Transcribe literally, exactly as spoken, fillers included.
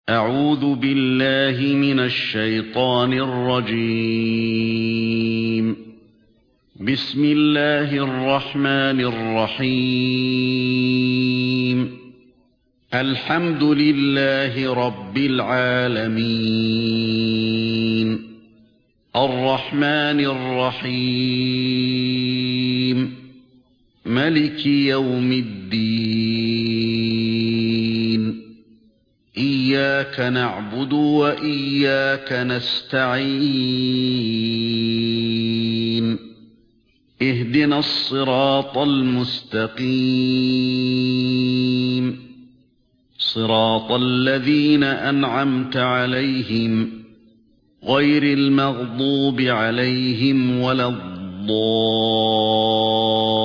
أعوذ بالله من الشيطان الرجيم. بسم الله الرحمن الرحيم. الحمد لله رب العالمين. الرحمن الرحيم. ملك يوم الدين. إياك نعبد وإياك نستعين. اهدنا الصراط المستقيم. صراط الذين أنعمت عليهم غير المغضوب عليهم ولا الضالين.